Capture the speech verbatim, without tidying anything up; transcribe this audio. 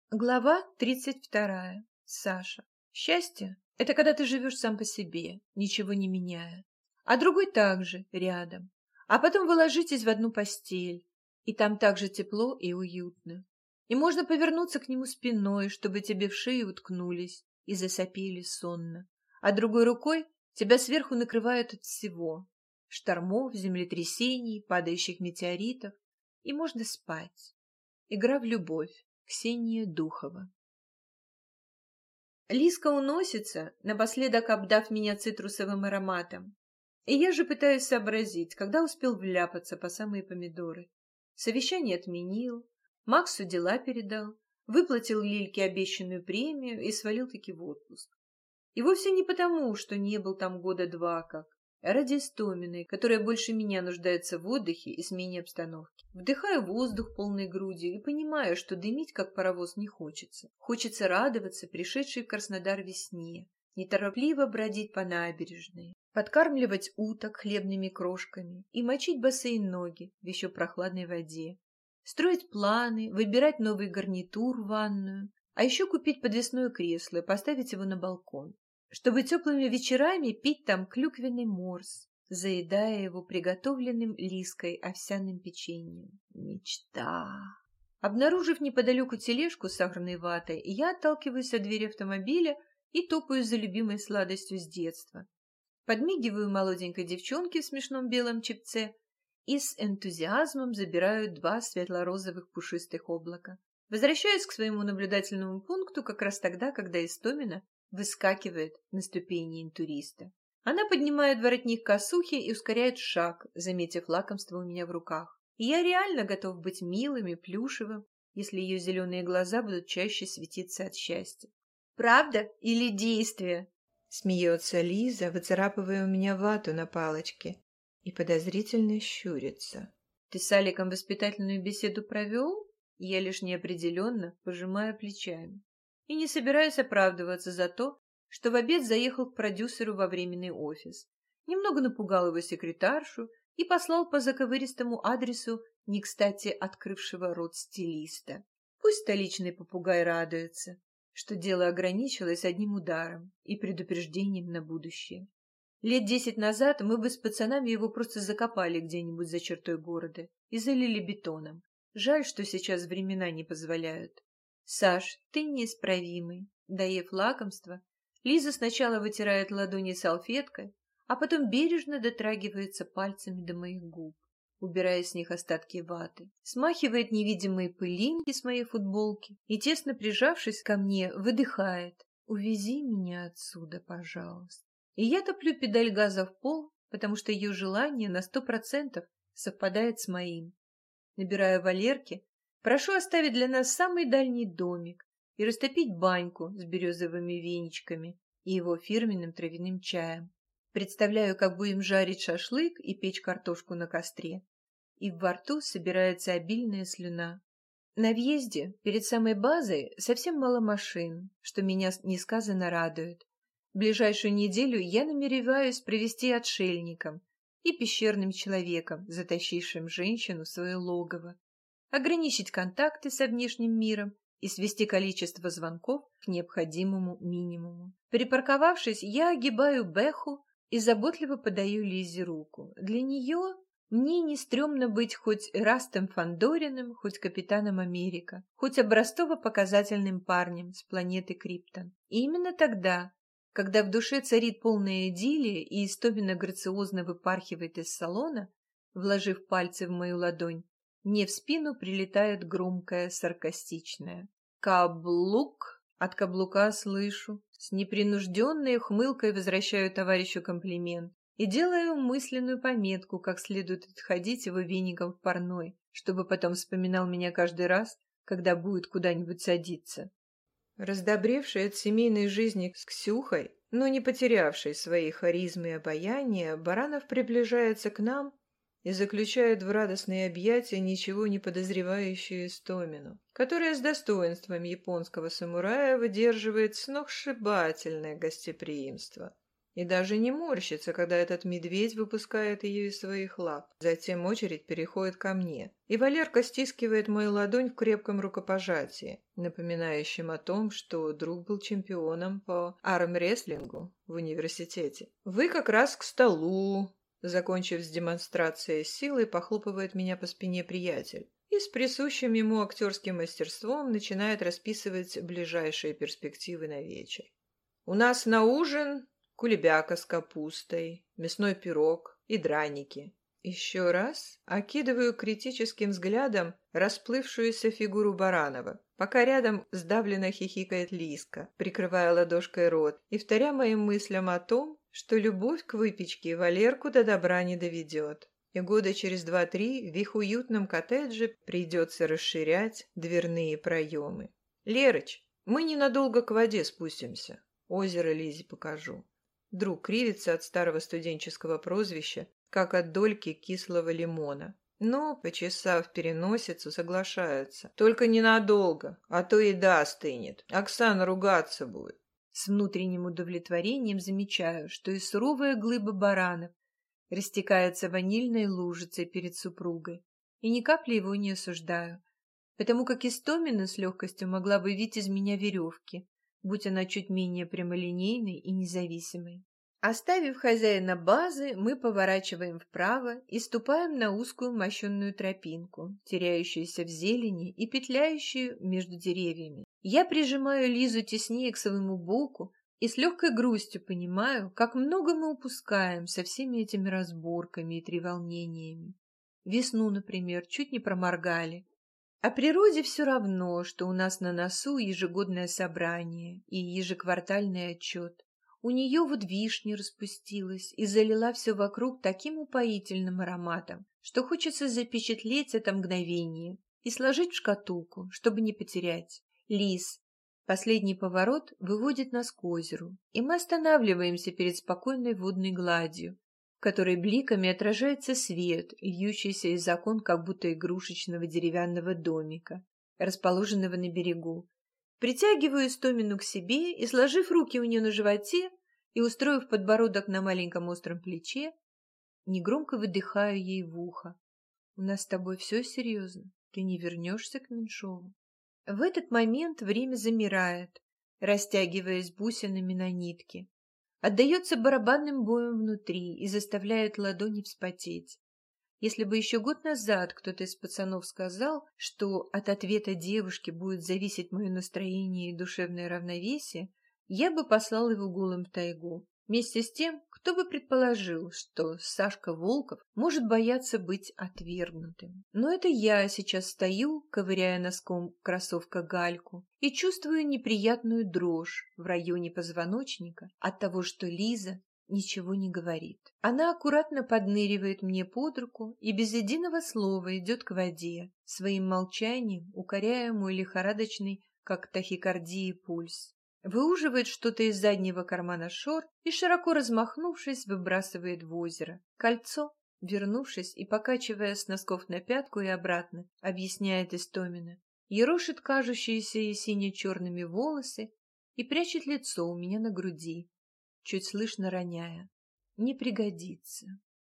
Глава тридцать вторая. Саша. Счастье — это когда ты живешь сам по себе, ничего не меняя, а другой также рядом. А потом вы ложитесь в одну постель, и там так же тепло и уютно. И можно повернуться к нему спиной, чтобы тебе в шею уткнулись и засопели сонно. А другой рукой тебя сверху накрывают от всего — штормов, землетрясений, падающих метеоритов. И можно спать. Игра в любовь. Ксения Духова. Лиска уносится, напоследок обдав меня цитрусовым ароматом. И я же пытаюсь сообразить, когда успел вляпаться по самые помидоры. Совещание отменил, Максу дела передал, выплатил Лильке обещанную премию и свалил-таки в отпуск. И вовсе не потому, что не был там года два как, а ради Истоминой, которая больше меня нуждается в отдыхе и смене обстановки. Вдыхаю воздух полной грудью и понимаю, что дымить, как паровоз, не хочется. Хочется радоваться пришедшей в Краснодар весне, неторопливо бродить по набережной, подкармливать уток хлебными крошками и мочить босые ноги в еще прохладной воде, строить планы, выбирать новый гарнитур в ванную, а еще купить подвесное кресло и поставить его на балкон, чтобы теплыми вечерами пить там клюквенный морс, заедая его приготовленным Лиской овсяным печеньем. Мечта! Обнаружив неподалеку тележку с сахарной ватой, я отталкиваюсь от двери автомобиля и топаю за любимой сладостью с детства. Подмигиваю молоденькой девчонке в смешном белом чепце и с энтузиазмом забираю два светло-розовых пушистых облака. Возвращаюсь к своему наблюдательному пункту как раз тогда, когда Истомина выскакивает на ступени интуриста. Она поднимает воротник косухи и ускоряет шаг, заметив лакомство у меня в руках. И я реально готов быть милым и плюшевым, если ее зеленые глаза будут чаще светиться от счастья. «Правда или действие?» — смеется Лиза, выцарапывая у меня вату на палочке, и подозрительно щурится. «Ты с Аликом воспитательную беседу провел?» Я лишь неопределенно пожимаю плечами и не собираюсь оправдываться за то, что в обед заехал к продюсеру во временный офис, немного напугал его секретаршу и послал по заковыристому адресу не кстати открывшего рот стилиста. Пусть столичный попугай радуется, что дело ограничилось одним ударом и предупреждением на будущее. Лет десять назад мы бы с пацанами его просто закопали где-нибудь за чертой города и залили бетоном. Жаль, что сейчас времена не позволяют. Саш, ты неисправимый. Доев лакомство, Лиза сначала вытирает ладони салфеткой, а потом бережно дотрагивается пальцами до моих губ, убирая с них остатки ваты, смахивает невидимые пылинки с моей футболки и, тесно прижавшись ко мне, выдыхает: «Увези меня отсюда, пожалуйста». И я топлю педаль газа в пол, потому что ее желание на сто процентов совпадает с моим. Набираю Валерке, прошу оставить для нас самый дальний домик и растопить баньку с березовыми веничками и его фирменным травяным чаем. Представляю, как будем жарить шашлык и печь картошку на костре. И во рту собирается обильная слюна. На въезде, перед самой базой, совсем мало машин, что меня несказанно радует. Ближайшую неделю я намереваюсь провести отшельником и пещерным человеком, затащившим женщину в свое логово, ограничить контакты со внешним миром и свести количество звонков к необходимому минимуму. Припарковавшись, я огибаю Бэху и заботливо подаю Лизе руку. Для нее мне не стрёмно быть хоть Эрастом Фандориным, хоть Капитаном Америка, хоть образцово-показательным парнем с планеты Криптон. И именно тогда, когда в душе царит полная идиллия и Истомина грациозно выпархивает из салона, вложив пальцы в мою ладонь, мне в спину прилетает громкое саркастичное «Каблук!» От каблука слышу. С непринужденной ухмылкой возвращаю товарищу комплимент и делаю мысленную пометку, как следует отходить его веником в парной, чтобы потом вспоминал меня каждый раз, когда будет куда-нибудь садиться. Раздобревший от семейной жизни с Ксюхой, но не потерявший своей харизмы и обаяния, Баранов приближается к нам и заключает в радостные объятия ничего не подозревающую Истомину, которая с достоинством японского самурая выдерживает сногсшибательное гостеприимство. и даже не морщится, когда этот медведь выпускает ее из своих лап. Затем очередь переходит ко мне, и Валерка стискивает мою ладонь в крепком рукопожатии, напоминающем о том, что друг был чемпионом по армрестлингу в университете. «Вы как раз к столу!» Закончив с демонстрацией силы, похлопывает меня по спине приятель и с присущим ему актерским мастерством начинает расписывать ближайшие перспективы на вечер. «У нас на ужин кулебяка с капустой, мясной пирог и драники». Еще раз окидываю критическим взглядом расплывшуюся фигуру Баранова, пока рядом сдавленно хихикает Лиска, прикрывая ладошкой рот, и вторя моим мыслям о том, что любовь к выпечке Валерку до добра не доведет, и года через два-три в их уютном коттедже придется расширять дверные проемы. «Лерыч, мы ненадолго к воде спустимся. Озеро Лизе покажу». Друг кривится от старого студенческого прозвища, как от дольки кислого лимона. Но, почесав переносицу, соглашается. «Только ненадолго, а то еда остынет. Оксана ругаться будет». С внутренним удовлетворением замечаю, что и суровая глыба Баранов растекается ванильной лужицей перед супругой, и ни капли его не осуждаю, потому как Истомина с легкостью могла бы вить из меня веревки, будь она чуть менее прямолинейной и независимой. Оставив хозяина базы, мы поворачиваем вправо и ступаем на узкую мощенную тропинку, теряющуюся в зелени и петляющую между деревьями. Я прижимаю Лизу теснее к своему боку и с легкой грустью понимаю, как много мы упускаем со всеми этими разборками и треволнениями. Весну, например, чуть не проморгали. А природе все равно, что у нас на носу ежегодное собрание и ежеквартальный отчет. У нее вот вишня распустилась и залила все вокруг таким упоительным ароматом, что хочется запечатлеть это мгновение и сложить в шкатулку, чтобы не потерять. Лис. Последний поворот выводит нас к озеру, и мы останавливаемся перед спокойной водной гладью, в которой бликами отражается свет, льющийся из окон как будто игрушечного деревянного домика, расположенного на берегу. Притягиваю Истомину к себе и, сложив руки у нее на животе и устроив подбородок на маленьком остром плече, негромко выдыхаю ей в ухо. «У нас с тобой все серьезно. Ты не вернешься к Меньшову». В этот момент время замирает, растягиваясь бусинами на нитке, отдается барабанным боем внутри и заставляет ладони вспотеть. Если бы еще год назад кто-то из пацанов сказал, что от ответа девушки будет зависеть мое настроение и душевное равновесие, я бы послал его голым в тайгу. Вместе с тем, кто бы предположил, что Сашка Волков может бояться быть отвергнутым. Но это я сейчас стою, ковыряя носком кроссовка гальку, и чувствую неприятную дрожь в районе позвоночника от того, что Лиза ничего не говорит. Она аккуратно подныривает мне под руку и без единого слова идет к воде, своим молчанием укоряя мой лихорадочный, как тахикардии, пульс. Выуживает что-то из заднего кармана шорт и, широко размахнувшись, выбрасывает в озеро. Кольцо, вернувшись и покачивая с носков на пятку и обратно, объясняет Истомина, ерошит кажущиеся ей сине-черными волосы и прячет лицо у меня на груди, чуть слышно роняя. Не пригодится.